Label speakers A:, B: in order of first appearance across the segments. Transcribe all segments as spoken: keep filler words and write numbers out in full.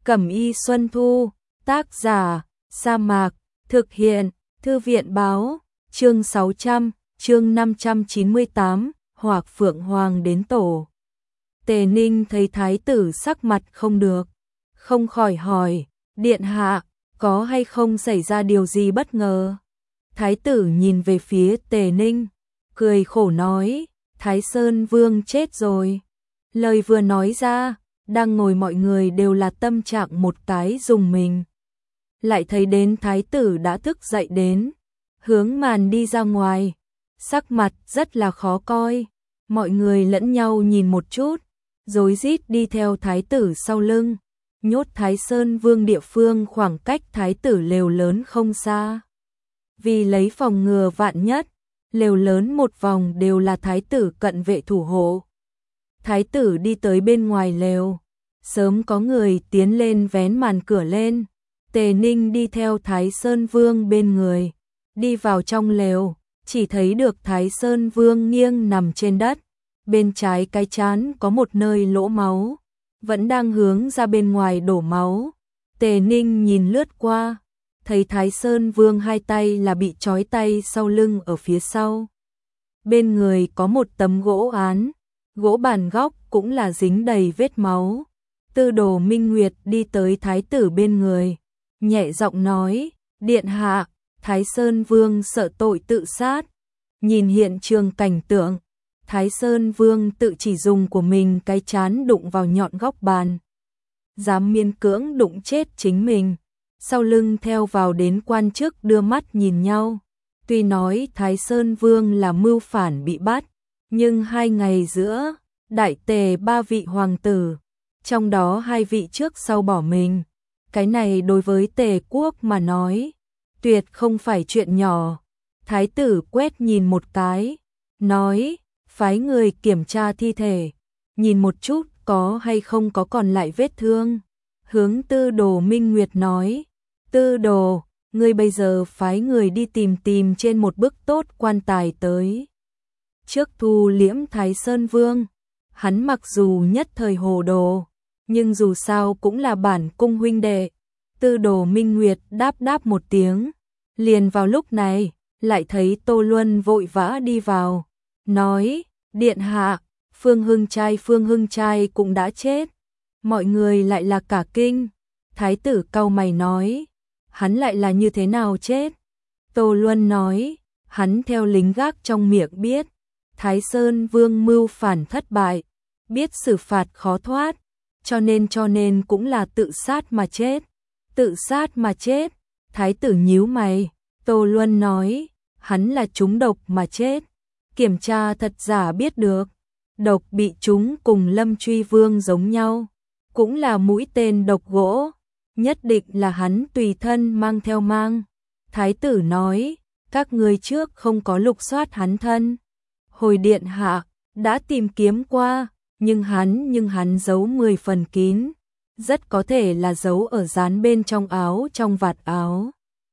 A: Cẩm y Xuân Thu, tác giả, Sa Mạc, thực hiện, Thư viện báo, chương sáu trăm, chương năm trăm chín mươi tám, Hoạc Phượng Hoàng đến tổ. Tề Ninh thấy thái tử sắc mặt không được, không khỏi hỏi, điện hạ, có hay không xảy ra điều gì bất ngờ? Thái tử nhìn về phía Tề Ninh, cười khổ nói, Thái Sơn Vương chết rồi. Lời vừa nói ra, đang ngồi mọi người đều là tâm trạng một cái dùng mình. Lại thấy đến thái tử đã thức dậy đến, hướng màn đi ra ngoài, sắc mặt rất là khó coi. Mọi người lẫn nhau nhìn một chút, rối rít đi theo thái tử sau lưng, nhốt Thái Sơn Vương địa phương khoảng cách thái tử lều lớn không xa. Vì lấy phòng ngừa vạn nhất, lều lớn một vòng đều là thái tử cận vệ thủ hộ. Thái tử đi tới bên ngoài lều, sớm có người tiến lên vén màn cửa lên. Tề Ninh đi theo Thái Sơn Vương bên người, đi vào trong lều, chỉ thấy được Thái Sơn Vương nghiêng nằm trên đất, bên trái cái trán có một nơi lỗ máu, vẫn đang hướng ra bên ngoài đổ máu. Tề Ninh nhìn lướt qua, thấy Thái Sơn Vương hai tay là bị trói tay sau lưng ở phía sau. Bên người có một tấm gỗ án, gỗ bàn góc cũng là dính đầy vết máu. Tư Đồ Minh Nguyệt đi tới thái tử bên người, nhẹ giọng nói, điện hạ, Thái Sơn Vương sợ tội tự sát. Nhìn hiện trường cảnh tượng, Thái Sơn Vương tự chỉ dùng của mình cái chán đụng vào nhọn góc bàn, dám miễn cưỡng đụng chết chính mình. Sau lưng theo vào đến quan chức đưa mắt nhìn nhau. Tuy nói Thái Sơn Vương là mưu phản bị bắt, nhưng hai ngày giữa đại tề ba vị hoàng tử, trong đó hai vị trước sau bỏ mình. Cái này đối với Tề quốc mà nói, tuyệt không phải chuyện nhỏ. Thái tử quét nhìn một cái, nói, phái người kiểm tra thi thể, nhìn một chút có hay không có còn lại vết thương. Hướng Tư Đồ Minh Nguyệt nói, Tư Đồ, ngươi bây giờ phái người đi tìm tìm trên một bức tốt quan tài tới. Trước thu liễm Thái Sơn Vương, hắn mặc dù nhất thời hồ đồ, nhưng dù sao cũng là bản cung huynh đệ. Tư Đồ Minh Nguyệt đáp đáp một tiếng. Liền vào lúc này, lại thấy Tô Luân vội vã đi vào, nói, điện hạ, Phương Hưng Trai Phương Hưng Trai cũng đã chết. Mọi người lại là cả kinh. Thái tử cau mày nói, hắn lại là như thế nào chết? Tô Luân nói, hắn theo lính gác trong miệng biết, Thái Sơn Vương mưu phản thất bại, biết xử phạt khó thoát, cho nên cho nên cũng là tự sát mà chết. Tự sát mà chết. Thái tử nhíu mày. Tô Luân nói, hắn là trúng độc mà chết. Kiểm tra thật giả biết được, độc bị trúng cùng Lâm Truy Vương giống nhau, cũng là mũi tên độc gỗ, nhất định là hắn tùy thân mang theo mang. Thái tử nói, các người trước không có lục soát hắn thân. Hồi điện hạ, đã tìm kiếm qua, nhưng hắn nhưng hắn giấu mười phần kín, rất có thể là giấu ở dán bên trong áo trong vạt áo.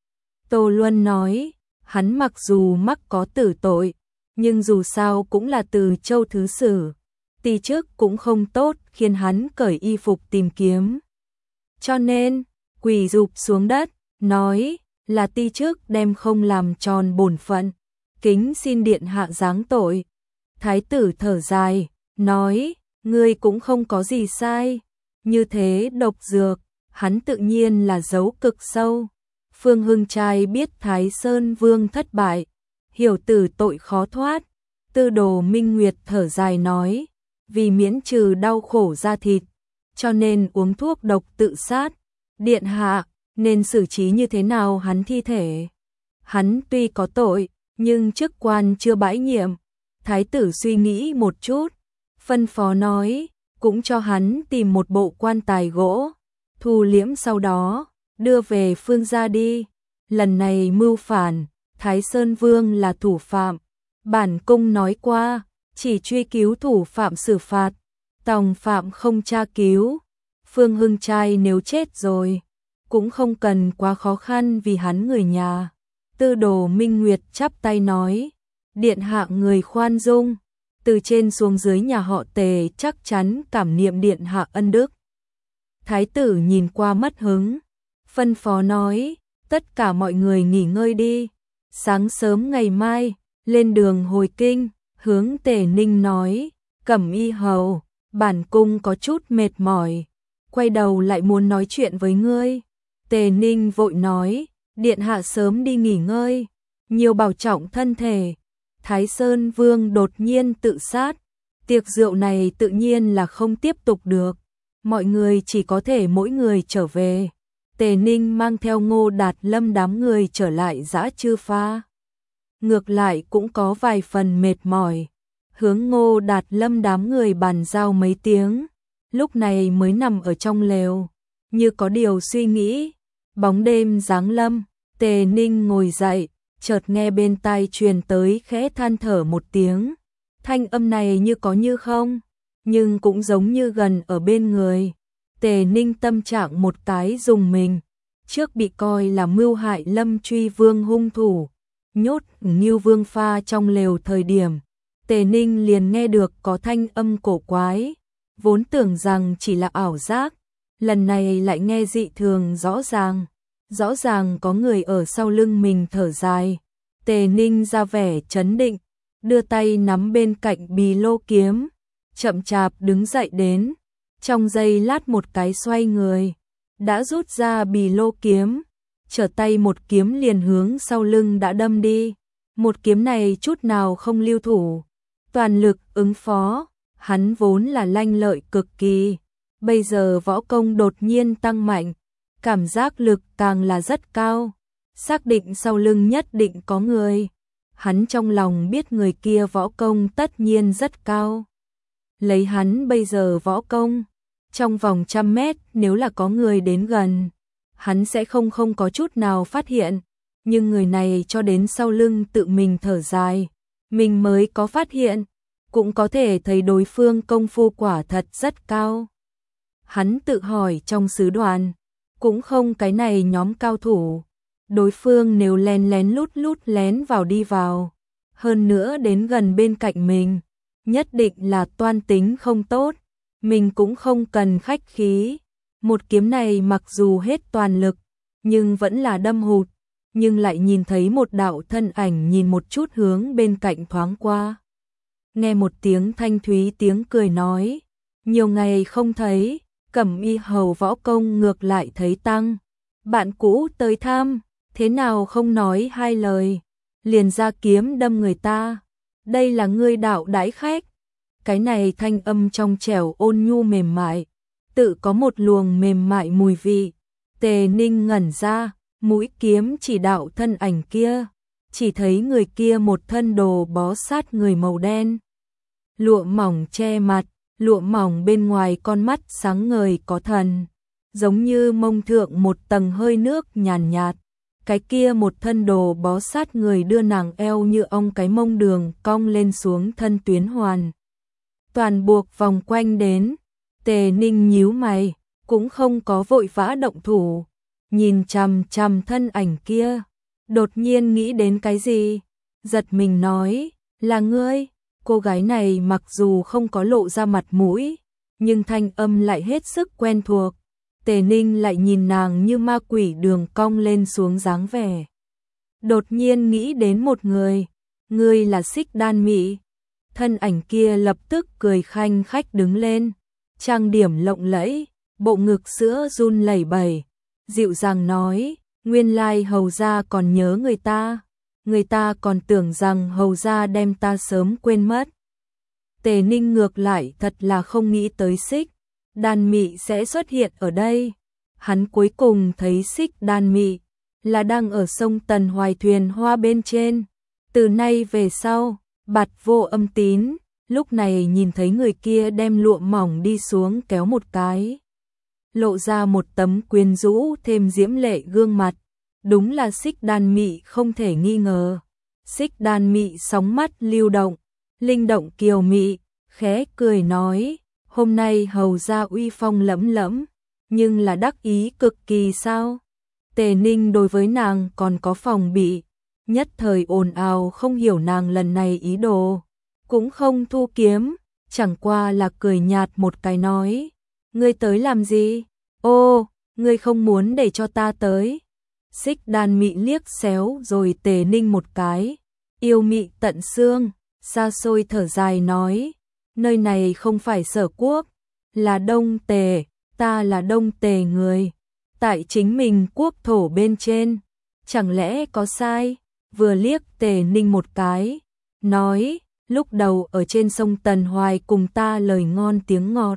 A: Tô Luân nói, hắn mặc dù mắc có tử tội, nhưng dù sao cũng là từ châu thứ sử, tỳ chức cũng không tốt khiến hắn cởi y phục tìm kiếm. Cho nên, quỳ rụp xuống đất, nói là tỳ chức đem không làm tròn bổn phận, kính xin điện hạ giáng tội. Thái tử thở dài, nói, ngươi cũng không có gì sai. Như thế độc dược, hắn tự nhiên là giấu cực sâu. Phương Hưng Trai biết Thái Sơn Vương thất bại, hiểu tử tội khó thoát. Tư Đồ Minh Nguyệt thở dài nói, vì miễn trừ đau khổ da thịt, cho nên uống thuốc độc tự sát. Điện hạ, nên xử trí như thế nào hắn thi thể? Hắn tuy có tội, nhưng chức quan chưa bãi nhiệm. Thái tử suy nghĩ một chút, phân phó nói, cũng cho hắn tìm một bộ quan tài gỗ, thu liễm sau đó, đưa về Phương gia đi. Lần này mưu phản, Thái Sơn Vương là thủ phạm. Bản cung nói qua, chỉ truy cứu thủ phạm xử phạt, tòng phạm không tra cứu. Phương Hưng Trai nếu chết rồi, cũng không cần quá khó khăn vì hắn người nhà. Tư Đồ Minh Nguyệt chắp tay nói, điện hạ người khoan dung, từ trên xuống dưới nhà họ Tề chắc chắn cảm niệm điện hạ ân đức. Thái tử nhìn qua mất hứng, phân phó nói, tất cả mọi người nghỉ ngơi đi, sáng sớm ngày mai, lên đường hồi kinh. Hướng Tề Ninh nói, Cẩm Y hầu, bản cung có chút mệt mỏi, quay đầu lại muốn nói chuyện với ngươi. Tề Ninh vội nói, điện hạ sớm đi nghỉ ngơi, nhiều bảo trọng thân thể. Thái Sơn Vương đột nhiên tự sát, tiệc rượu này tự nhiên là không tiếp tục được, mọi người chỉ có thể mỗi người trở về. Tề Ninh mang theo Ngô Đạt Lâm đám người trở lại Dã Trư Pha. Ngược lại cũng có vài phần mệt mỏi, hướng Ngô Đạt Lâm đám người bàn giao mấy tiếng, lúc này mới nằm ở trong lều, như có điều suy nghĩ. Bóng đêm giáng lâm, Tề Ninh ngồi dậy, chợt nghe bên tai truyền tới khẽ than thở một tiếng. Thanh âm này như có như không, nhưng cũng giống như gần ở bên người. Tề Ninh tâm trạng một cái dùng mình, trước bị coi là mưu hại Lâm Truy Vương hung thủ, nhốt Ngưu Vương Pha trong lều thời điểm, Tề Ninh liền nghe được có thanh âm cổ quái, vốn tưởng rằng chỉ là ảo giác, lần này lại nghe dị thường rõ ràng, rõ ràng có người ở sau lưng mình thở dài. Tề Ninh ra vẻ trấn định, đưa tay nắm bên cạnh bì lô kiếm, chậm chạp đứng dậy đến, trong giây lát một cái xoay người, đã rút ra bì lô kiếm, trở tay một kiếm liền hướng sau lưng đã đâm đi. Một kiếm này chút nào không lưu thủ, toàn lực ứng phó, hắn vốn là lanh lợi cực kỳ, bây giờ võ công đột nhiên tăng mạnh, cảm giác lực càng là rất cao, xác định sau lưng nhất định có người. Hắn trong lòng biết người kia võ công tất nhiên rất cao. Lấy hắn bây giờ võ công, trong vòng trăm mét nếu là có người đến gần, hắn sẽ không không có chút nào phát hiện, nhưng người này cho đến sau lưng tự mình thở dài, mình mới có phát hiện, cũng có thể thấy đối phương công phu quả thật rất cao. Hắn tự hỏi trong sứ đoàn, cũng không cái này nhóm cao thủ, đối phương nếu lén lén lút lút lén vào đi vào, hơn nữa đến gần bên cạnh mình, nhất định là toan tính không tốt, mình cũng không cần khách khí. Một kiếm này mặc dù hết toàn lực, nhưng vẫn là đâm hụt, nhưng lại nhìn thấy một đạo thân ảnh nhìn một chút hướng bên cạnh thoáng qua. Nghe một tiếng thanh thúy tiếng cười nói, nhiều ngày không thấy, Cẩm Y hầu võ công ngược lại thấy tăng. Bạn cũ tới thăm, thế nào không nói hai lời, liền ra kiếm đâm người ta. Đây là ngươi đạo đãi khách. Cái này thanh âm trong trẻo ôn nhu mềm mại, tự có một luồng mềm mại mùi vị. Tề Ninh ngẩn ra, mũi kiếm chỉ đạo thân ảnh kia, chỉ thấy người kia một thân đồ bó sát người màu đen, lụa mỏng che mặt, lụa mỏng bên ngoài con mắt sáng ngời có thần, giống như mông thượng một tầng hơi nước nhàn nhạt, nhạt. Cái kia một thân đồ bó sát người đưa nàng eo như ong cái mông đường cong lên xuống thân tuyến hoàn, toàn buộc vòng quanh đến. Tề Ninh nhíu mày, cũng không có vội vã động thủ, nhìn chằm chằm thân ảnh kia, đột nhiên nghĩ đến cái gì, giật mình nói, là ngươi. Cô gái này mặc dù không có lộ ra mặt mũi, nhưng thanh âm lại hết sức quen thuộc. Tề Ninh lại nhìn nàng như ma quỷ đường cong lên xuống dáng vẻ. Đột nhiên nghĩ đến một người, ngươi là Xích Đan Mị. Thân ảnh kia lập tức cười khanh khách đứng lên, trang điểm lộng lẫy, bộ ngực sữa run lẩy bẩy, dịu dàng nói, nguyên lai hầu gia còn nhớ người ta, người ta còn tưởng rằng hầu gia đem ta sớm quên mất. Tề Ninh ngược lại thật là không nghĩ tới Xích Đan Mị sẽ xuất hiện ở đây. Hắn cuối cùng thấy Xích Đan Mị là đang ở sông Tần Hoài thuyền hoa bên trên. Từ nay về sau, Bạt Vô Âm Tín lúc này nhìn thấy người kia đem lụa mỏng đi xuống kéo một cái, lộ ra một tấm quyến rũ thêm diễm lệ gương mặt, đúng là Xích Đan Mị không thể nghi ngờ. Xích Đan Mị sóng mắt lưu động, linh động kiều mị, khẽ cười nói, hôm nay hầu gia uy phong lẫm lẫm, nhưng là đắc ý cực kỳ sao? Tề Ninh đối với nàng còn có phòng bị, nhất thời ồn ào không hiểu nàng lần này ý đồ, cũng không thu kiếm, chẳng qua là cười nhạt một cái nói, ngươi tới làm gì? Ô, ngươi không muốn để cho ta tới. Xích Đan Mị liếc xéo rồi Tề Ninh một cái, yêu mị tận xương, xa xôi thở dài nói, nơi này không phải Sở Quốc, là Đông Tề, ta là Đông Tề người, tại chính mình quốc thổ bên trên, chẳng lẽ có sai? Vừa liếc Tề Ninh một cái, nói, lúc đầu ở trên sông Tần Hoài cùng ta lời ngon tiếng ngọt.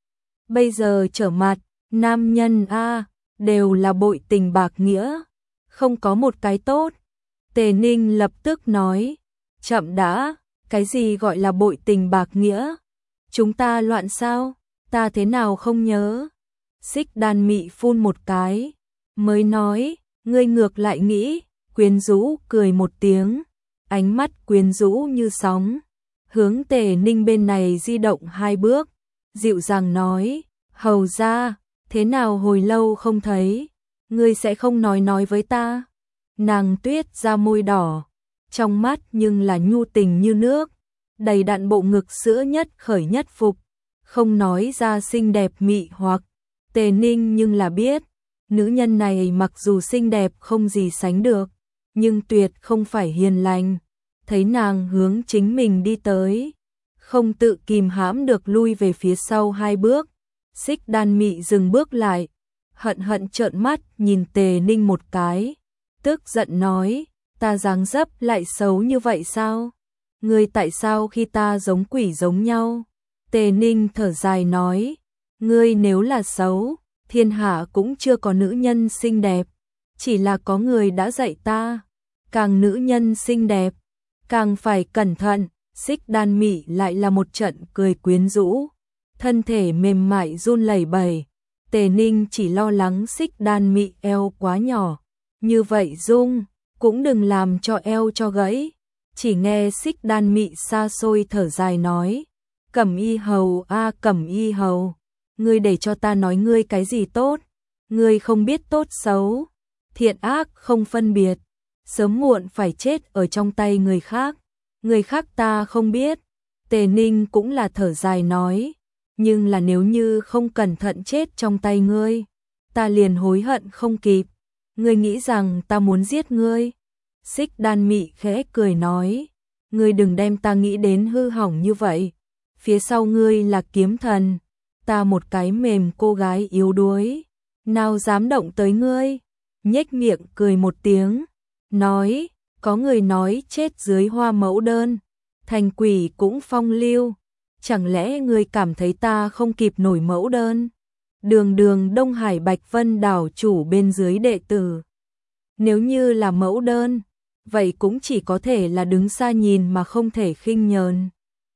A: Bây giờ trở mặt, nam nhân a đều là bội tình bạc nghĩa, không có một cái tốt. Tề Ninh lập tức nói, chậm đã, cái gì gọi là bội tình bạc nghĩa? Chúng ta loạn sao? Ta thế nào không nhớ? Xích Đan Mị phun một cái, mới nói, ngươi ngược lại nghĩ, quyến rũ cười một tiếng, ánh mắt quyến rũ như sóng, hướng Tề Ninh bên này di động hai bước, dịu dàng nói, hầu ra, thế nào hồi lâu không thấy, ngươi sẽ không nói nói với ta. Nàng tuyết ra môi đỏ, trong mắt nhưng là nhu tình như nước, đầy đặn bộ ngực sữa nhất khởi nhất phục, không nói ra xinh đẹp mị hoặc. Tề Ninh nhưng là biết, nữ nhân này mặc dù xinh đẹp không gì sánh được, nhưng tuyệt không phải hiền lành. Thấy nàng hướng chính mình đi tới, không tự kìm hãm được lui về phía sau hai bước. Xích Đan Mị dừng bước lại, hận hận trợn mắt nhìn Tề Ninh một cái, tức giận nói, ta dáng dấp lại xấu như vậy sao? Ngươi tại sao khi ta giống quỷ giống nhau? Tề Ninh thở dài nói, ngươi nếu là xấu, thiên hạ cũng chưa có nữ nhân xinh đẹp, chỉ là có người đã dạy ta, càng nữ nhân xinh đẹp, càng phải cẩn thận. Xích Đan Mị lại là một trận cười quyến rũ, thân thể mềm mại run lẩy bẩy. Tề Ninh chỉ lo lắng Xích Đan Mị eo quá nhỏ, như vậy dung, cũng đừng làm cho eo cho gãy. Chỉ nghe Xích Đan Mị xa xôi thở dài nói, Cẩm Y hầu a à, Cẩm Y hầu, ngươi để cho ta nói ngươi cái gì tốt, ngươi không biết tốt xấu, thiện ác không phân biệt, sớm muộn phải chết ở trong tay người khác, người khác ta không biết. Tề Ninh cũng là thở dài nói, nhưng là nếu như không cẩn thận chết trong tay ngươi, ta liền hối hận không kịp. Ngươi nghĩ rằng ta muốn giết ngươi? Xích Đan Mị khẽ cười nói, ngươi đừng đem ta nghĩ đến hư hỏng như vậy. Phía sau ngươi là kiếm thần, ta một cái mềm cô gái yếu đuối, nào dám động tới ngươi? Nhếch miệng cười một tiếng, nói, có người nói chết dưới hoa mẫu đơn, thành quỷ cũng phong lưu, chẳng lẽ ngươi cảm thấy ta không kịp nổi mẫu đơn? Đường đường Đông Hải Bạch Vân đảo chủ bên dưới đệ tử, nếu như là mẫu đơn, vậy cũng chỉ có thể là đứng xa nhìn mà không thể khinh nhờn.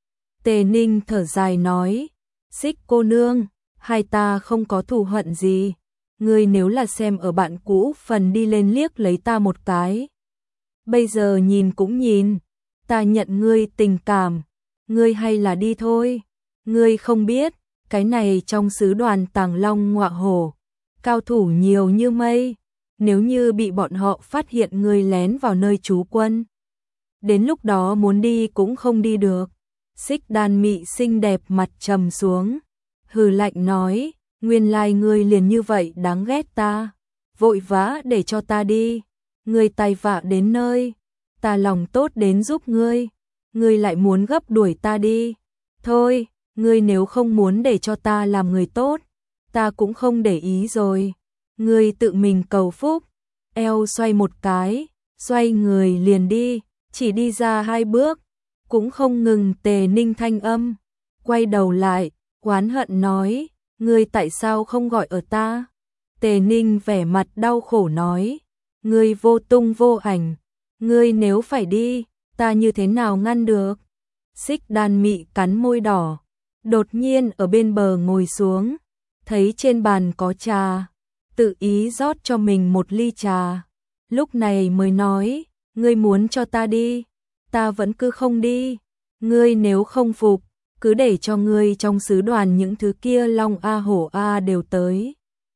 A: Tề Ninh thở dài nói, Xích cô nương, hai ta không có thù hận gì, ngươi nếu là xem ở bạn cũ phần đi lên liếc lấy ta một cái. Bây giờ nhìn cũng nhìn, ta nhận ngươi tình cảm, ngươi hay là đi thôi. Ngươi không biết, cái này trong sứ đoàn Tàng Long Ngọa Hổ, cao thủ nhiều như mây, nếu như bị bọn họ phát hiện ngươi lén vào nơi trú quân, đến lúc đó muốn đi cũng không đi được. Xích Đan Mị xinh đẹp mặt trầm xuống, hừ lạnh nói, nguyên lai ngươi liền như vậy đáng ghét ta, vội vã để cho ta đi, ngươi tai vạ đến nơi, ta lòng tốt đến giúp ngươi, ngươi lại muốn gấp đuổi ta đi. Thôi, ngươi nếu không muốn để cho ta làm người tốt, ta cũng không để ý rồi, ngươi tự mình cầu phúc. Eo xoay một cái, xoay người liền đi, chỉ đi ra hai bước, cũng không ngừng. Tề Ninh thanh âm, quay đầu lại, oán hận nói, ngươi tại sao không gọi ở ta? Tề Ninh vẻ mặt đau khổ nói, ngươi vô tung vô ảnh, ngươi nếu phải đi, ta như thế nào ngăn được? Xích Đan Mị cắn môi đỏ, đột nhiên ở bên bờ ngồi xuống, thấy trên bàn có trà, tự ý rót cho mình một ly trà, lúc này mới nói, ngươi muốn cho ta đi, ta vẫn cứ không đi, ngươi nếu không phục, cứ để cho ngươi trong sứ đoàn những thứ kia long a hổ a đều tới.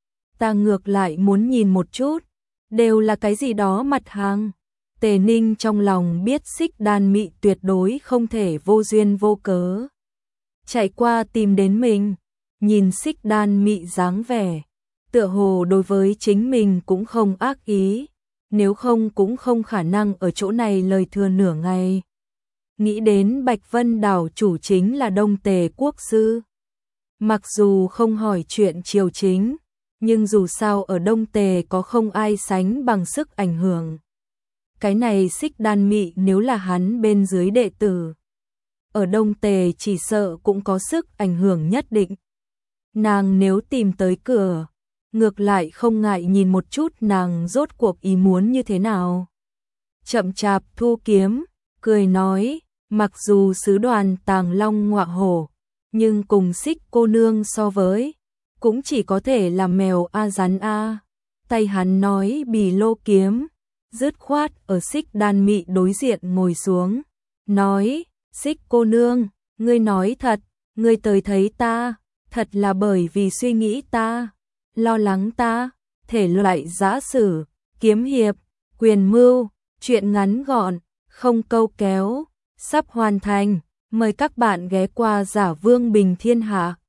A: Ta ngược lại muốn nhìn một chút, đều là cái gì đó mặt hàng. Tề Ninh trong lòng biết Xích Đan Mị tuyệt đối không thể vô duyên vô cớ chạy qua tìm đến mình, nhìn Xích Đan Mị dáng vẻ, tựa hồ đối với chính mình cũng không ác ý, nếu không cũng không khả năng ở chỗ này lời thừa nửa ngày. Nghĩ đến Bạch Vân đảo chủ chính là Đông Tề quốc sư. Mặc dù không hỏi chuyện triều chính, nhưng dù sao ở Đông Tề có không ai sánh bằng sức ảnh hưởng. Cái này Xích Đan Mị nếu là hắn bên dưới đệ tử, ở Đông Tề chỉ sợ cũng có sức ảnh hưởng nhất định. Nàng nếu tìm tới cửa, ngược lại không ngại nhìn một chút nàng rốt cuộc ý muốn như thế nào. Chậm chạp thu kiếm, cười nói, mặc dù sứ đoàn Tàng Long ngọa hổ, nhưng cùng Xích cô nương so với, cũng chỉ có thể là mèo a rắn a. Tay hắn nói bì lô kiếm, dứt khoát ở Xích Đan Mị đối diện ngồi xuống, nói, Xích cô nương, ngươi nói thật, ngươi tới thấy ta, thật là bởi vì suy nghĩ ta, lo lắng ta, thể loại giã sử, kiếm hiệp, quyền mưu, chuyện ngắn gọn, không câu kéo, sắp hoàn thành, mời các bạn ghé qua Giả Vương Bình Thiên Hạ.